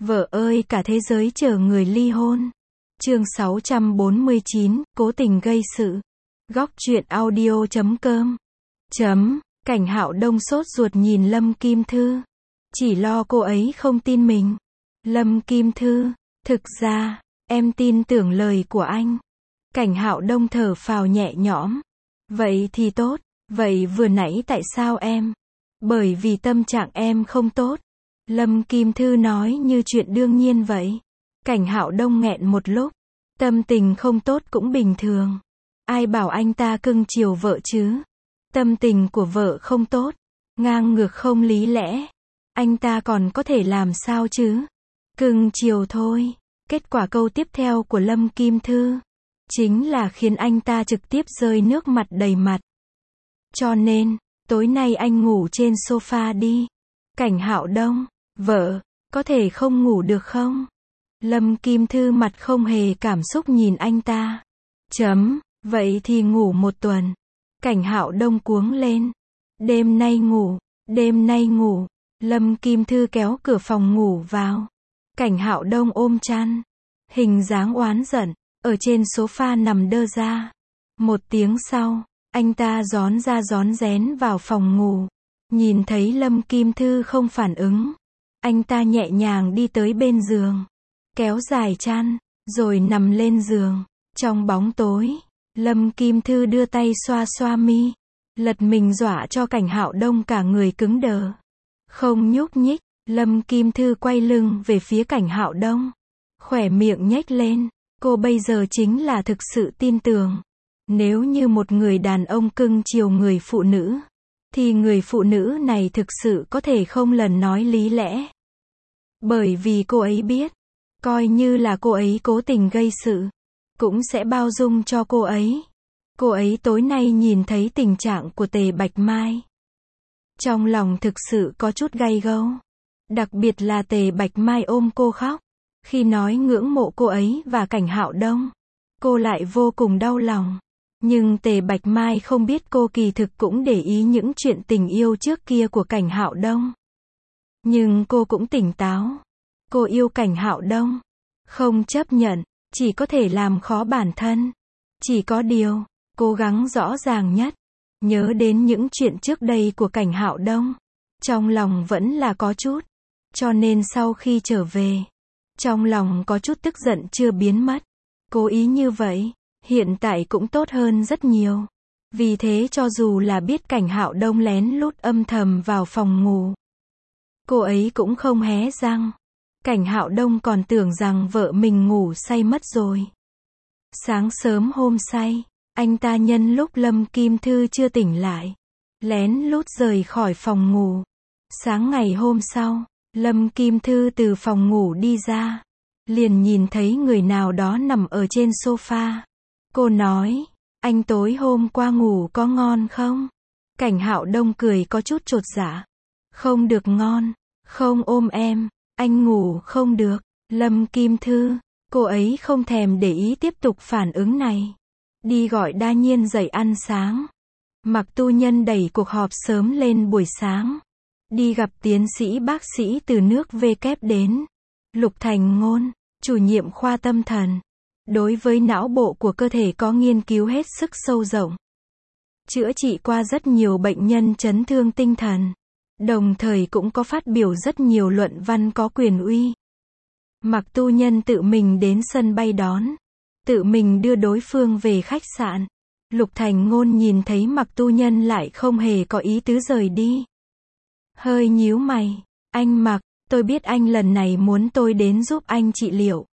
Vợ ơi, cả thế giới chờ người ly hôn. Chương 649, cố tình gây sự. Góc truyện audio.com. Cảnh Hạo Đông sốt ruột nhìn Lâm Kim Thư. Chỉ lo cô ấy không tin mình. Lâm Kim Thư, thực ra, em tin tưởng lời của anh. Cảnh Hạo Đông thở phào nhẹ nhõm. Vậy thì tốt, vậy vừa nãy tại sao em? Bởi vì tâm trạng em không tốt. Lâm Kim Thư nói như chuyện đương nhiên vậy. Cảnh Hạo Đông nghẹn một lúc. Tâm tình không tốt cũng bình thường. Ai bảo anh ta cưng chiều vợ chứ? Tâm tình của vợ không tốt, ngang ngược không lý lẽ. Anh ta còn có thể làm sao chứ? Cưng chiều thôi. Kết quả câu tiếp theo của Lâm Kim Thư chính là khiến anh ta trực tiếp rơi nước mặt đầy mặt. Cho nên, tối nay anh ngủ trên sofa đi. Cảnh Hạo Đông, vợ, có thể không ngủ được không? Lâm Kim Thư mặt không hề cảm xúc nhìn anh ta. Vậy thì ngủ một tuần. Cảnh Hạo Đông cuống lên. Đêm nay ngủ. Lâm Kim Thư kéo cửa phòng ngủ vào. Cảnh Hạo Đông ôm chăn. Hình dáng oán giận, ở trên sofa nằm đơ ra. Một tiếng sau, anh ta rón ra rón rén vào phòng ngủ. Nhìn thấy Lâm Kim Thư không phản ứng. Anh ta nhẹ nhàng đi tới bên giường. Kéo dài chăn, rồi nằm lên giường. Trong bóng tối, Lâm Kim Thư đưa tay xoa xoa mi. Lật mình dọa cho Cảnh Hạo Đông cả người cứng đờ. Không nhúc nhích, Lâm Kim Thư quay lưng về phía Cảnh Hạo Đông. Khỏe miệng nhếch lên, cô bây giờ chính là thực sự tin tưởng. Nếu như một người đàn ông cưng chiều người phụ nữ, thì người phụ nữ này thực sự có thể không lần nói lý lẽ. Bởi vì cô ấy biết, coi như là cô ấy cố tình gây sự, cũng sẽ bao dung cho cô ấy. Cô ấy tối nay nhìn thấy tình trạng của Tề Bạch Mai. Trong lòng thực sự có chút gay gâu. Đặc biệt là Tề Bạch Mai ôm cô khóc. Khi nói ngưỡng mộ cô ấy và Cảnh Hạo Đông, cô lại vô cùng đau lòng. Nhưng Tề Bạch Mai không biết cô kỳ thực cũng để ý những chuyện tình yêu trước kia của Cảnh Hạo Đông. Nhưng cô cũng tỉnh táo. Cô yêu Cảnh Hạo Đông. Không chấp nhận, chỉ có thể làm khó bản thân. Chỉ có điều, cố gắng rõ ràng nhất. Nhớ đến những chuyện trước đây của Cảnh Hạo Đông. Trong lòng vẫn là có chút. Cho nên sau khi trở về, trong lòng có chút tức giận chưa biến mất. Cố ý như vậy, hiện tại cũng tốt hơn rất nhiều. Vì thế cho dù là biết Cảnh Hạo Đông lén lút âm thầm vào phòng ngủ, cô ấy cũng không hé răng. Cảnh Hạo Đông còn tưởng rằng vợ mình ngủ say mất rồi. Sáng sớm hôm say, anh ta nhân lúc Lâm Kim Thư chưa tỉnh lại, lén lút rời khỏi phòng ngủ. Sáng ngày hôm sau, Lâm Kim Thư từ phòng ngủ đi ra, liền nhìn thấy người nào đó nằm ở trên sofa. Cô nói, anh tối hôm qua ngủ có ngon không? Cảnh Hạo Đông cười có chút chột dạ. Không được ngon, không ôm em, anh ngủ không được. Lâm Kim Thư, cô ấy không thèm để ý tiếp tục phản ứng này. Đi gọi Đa Nhiên dậy ăn sáng. Mạc Tu Nhân đẩy cuộc họp sớm lên buổi sáng. Đi gặp tiến sĩ bác sĩ từ nước W đến. Lục Thành Ngôn, chủ nhiệm khoa tâm thần. Đối với não bộ của cơ thể có nghiên cứu hết sức sâu rộng. Chữa trị qua rất nhiều bệnh nhân chấn thương tinh thần. Đồng thời cũng có phát biểu rất nhiều luận văn có quyền uy. Mạc Tu Nhân tự mình đến sân bay đón. Tự mình đưa đối phương về khách sạn. Lục Thành Ngôn nhìn thấy Mạc Tu Nhân lại không hề có ý tứ rời đi. Hơi nhíu mày. Anh Mạc, tôi biết anh lần này muốn tôi đến giúp anh trị liệu.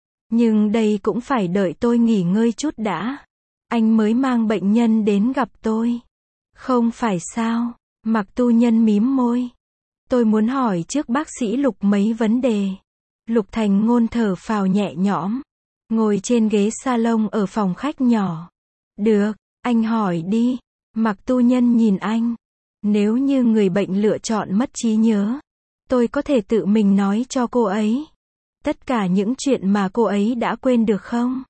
Nhưng đây cũng phải đợi tôi nghỉ ngơi chút đã. Anh mới mang bệnh nhân đến gặp tôi. Không phải sao? Mạc Tu Nhân mím môi. Tôi muốn hỏi trước bác sĩ Lục mấy vấn đề. Lục Thành Ngôn thở phào nhẹ nhõm. Ngồi trên ghế salon ở phòng khách nhỏ. Được, anh hỏi đi. Mạc Tu Nhân nhìn anh. Nếu như người bệnh lựa chọn mất trí nhớ, tôi có thể tự mình nói cho cô ấy tất cả những chuyện mà cô ấy đã quên được không?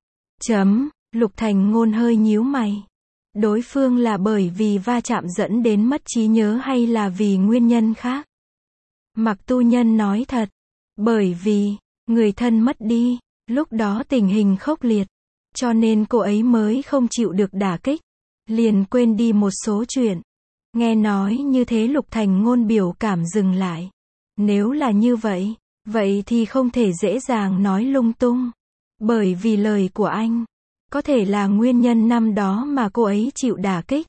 Lục Thành Ngôn hơi nhíu mày. Đối phương là bởi vì va chạm dẫn đến mất trí nhớ hay là vì nguyên nhân khác? Mạc Tu Nhân nói thật. Bởi vì, người thân mất đi, lúc đó tình hình khốc liệt, cho nên cô ấy mới không chịu được đả kích, liền quên đi một số chuyện. Nghe nói như thế Lục Thành Ngôn biểu cảm dừng lại. Nếu là như vậy, vậy thì không thể dễ dàng nói lung tung. Bởi vì lời của anh, có thể là nguyên nhân năm đó mà cô ấy chịu đả kích.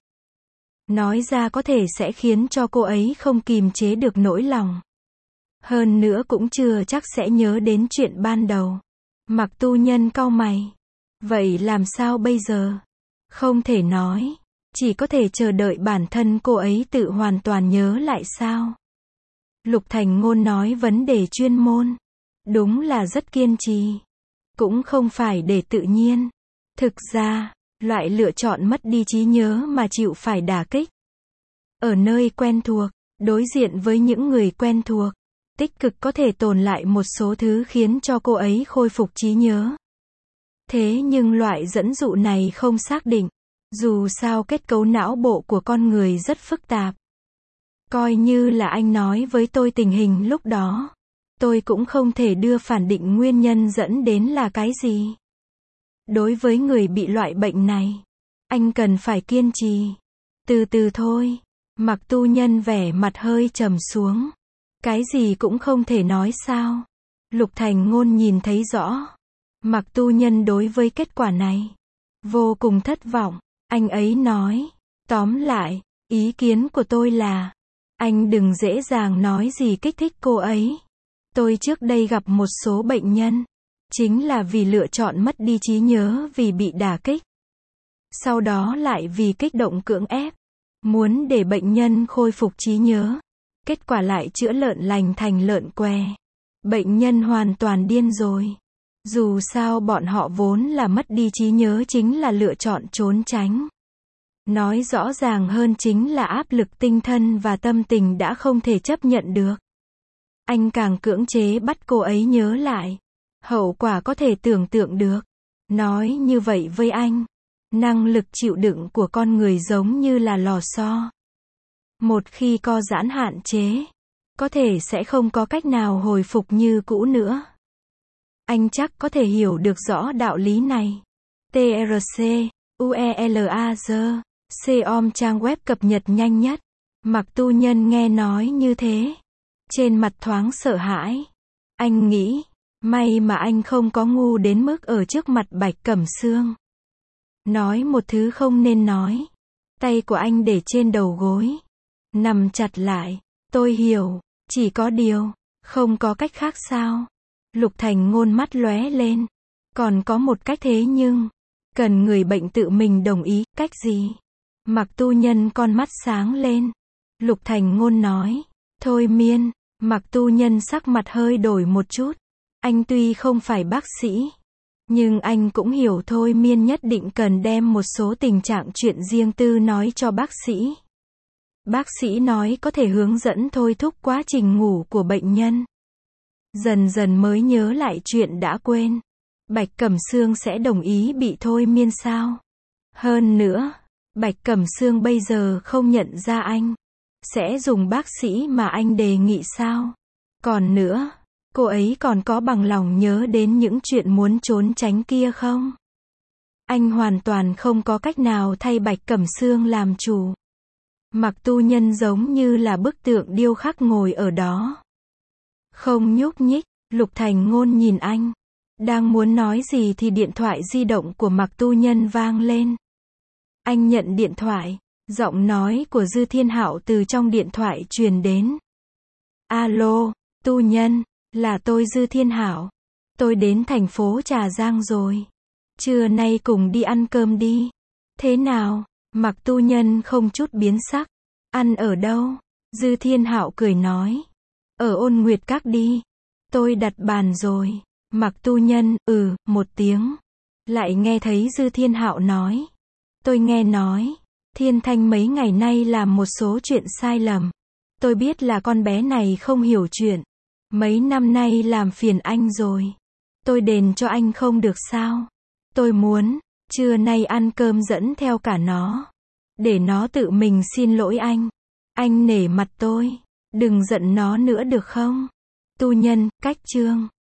Nói ra có thể sẽ khiến cho cô ấy không kìm chế được nỗi lòng. Hơn nữa cũng chưa chắc sẽ nhớ đến chuyện ban đầu. Mặc Tu Nhân cau mày. Vậy làm sao bây giờ? Không thể nói. Chỉ có thể chờ đợi bản thân cô ấy tự hoàn toàn nhớ lại sao? Lục Thành Ngôn nói vấn đề chuyên môn. Đúng là rất kiên trì. Cũng không phải để tự nhiên. Thực ra, loại lựa chọn mất đi trí nhớ mà chịu phải đả kích. Ở nơi quen thuộc, đối diện với những người quen thuộc, tích cực có thể tồn lại một số thứ khiến cho cô ấy khôi phục trí nhớ. Thế nhưng loại dẫn dụ này không xác định. Dù sao kết cấu não bộ của con người rất phức tạp. Coi như là anh nói với tôi tình hình lúc đó, tôi cũng không thể đưa phản định nguyên nhân dẫn đến là cái gì. Đối với người bị loại bệnh này, anh cần phải kiên trì. Từ từ thôi. Mặc Tu Nhân vẻ mặt hơi trầm xuống. Cái gì cũng không thể nói sao? Lục Thành Ngôn nhìn thấy rõ. Mặc Tu Nhân đối với kết quả này vô cùng thất vọng. Anh ấy nói, tóm lại, ý kiến của tôi là, anh đừng dễ dàng nói gì kích thích cô ấy. Tôi trước đây gặp một số bệnh nhân, chính là vì lựa chọn mất đi trí nhớ vì bị đả kích. Sau đó lại vì kích động cưỡng ép, muốn để bệnh nhân khôi phục trí nhớ. Kết quả lại chữa lợn lành thành lợn què. Bệnh nhân hoàn toàn điên rồi. Dù sao bọn họ vốn là mất đi trí nhớ chính là lựa chọn trốn tránh. Nói rõ ràng hơn chính là áp lực tinh thần và tâm tình đã không thể chấp nhận được. Anh càng cưỡng chế bắt cô ấy nhớ lại. Hậu quả có thể tưởng tượng được. Nói như vậy với anh, năng lực chịu đựng của con người giống như là lò xo. Một khi co giãn hạn chế, có thể sẽ không có cách nào hồi phục như cũ nữa. Anh chắc có thể hiểu được rõ đạo lý này. TRC, UELAZ, COM trang web cập nhật nhanh nhất. Mặc Tu Nhân nghe nói như thế. Trên mặt thoáng sợ hãi. Anh nghĩ, may mà anh không có ngu đến mức ở trước mặt Bạch Cẩm Sương. Nói một thứ không nên nói. Tay của anh để trên đầu gối. Nằm chặt lại. Tôi hiểu, chỉ có điều, không có cách khác sao? Lục Thành Ngôn mắt lóe lên. Còn có một cách thế nhưng, cần người bệnh tự mình đồng ý, cách gì? Mặc Tu Nhân con mắt sáng lên. Lục Thành Ngôn nói, thôi miên. Mặc Tu Nhân sắc mặt hơi đổi một chút. Anh tuy không phải bác sĩ, nhưng anh cũng hiểu thôi miên nhất định cần đem một số tình trạng chuyện riêng tư nói cho bác sĩ. Bác sĩ nói có thể hướng dẫn thôi thúc quá trình ngủ của bệnh nhân. Dần dần mới nhớ lại chuyện đã quên. Bạch Cẩm Sương sẽ đồng ý bị thôi miên sao? Hơn nữa, Bạch Cẩm Sương bây giờ không nhận ra anh. Sẽ dùng bác sĩ mà anh đề nghị sao? Còn nữa, cô ấy còn có bằng lòng nhớ đến những chuyện muốn trốn tránh kia không? Anh hoàn toàn không có cách nào thay Bạch Cẩm Sương làm chủ. Mặc Tu Nhân giống như là bức tượng điêu khắc ngồi ở đó. Không nhúc nhích. Lục Thành Ngôn nhìn anh. Đang muốn nói gì thì điện thoại di động của Mặc Tu Nhân vang lên. Anh nhận điện thoại. Giọng nói của Dư Thiên Hạo từ trong điện thoại truyền đến. Alo, Tu Nhân, là tôi Dư Thiên Hạo. Tôi đến thành phố Trà Giang rồi. Trưa nay cùng đi ăn cơm đi. Thế nào? Mặc Tu Nhân không chút biến sắc. Ăn ở đâu? Dư Thiên Hạo cười nói. Ở Ôn Nguyệt Các đi. Tôi đặt bàn rồi. Mặc Tu Nhân, một tiếng. Lại nghe thấy Dư Thiên Hạo nói. Tôi nghe nói, Thiên Thanh mấy ngày nay làm một số chuyện sai lầm. Tôi biết là con bé này không hiểu chuyện. Mấy năm nay làm phiền anh rồi. Tôi đền cho anh không được sao? Tôi muốn, trưa nay ăn cơm dẫn theo cả nó. Để nó tự mình xin lỗi anh. Anh nể mặt tôi. Đừng giận nó nữa được không? Tu nhân, cách chương.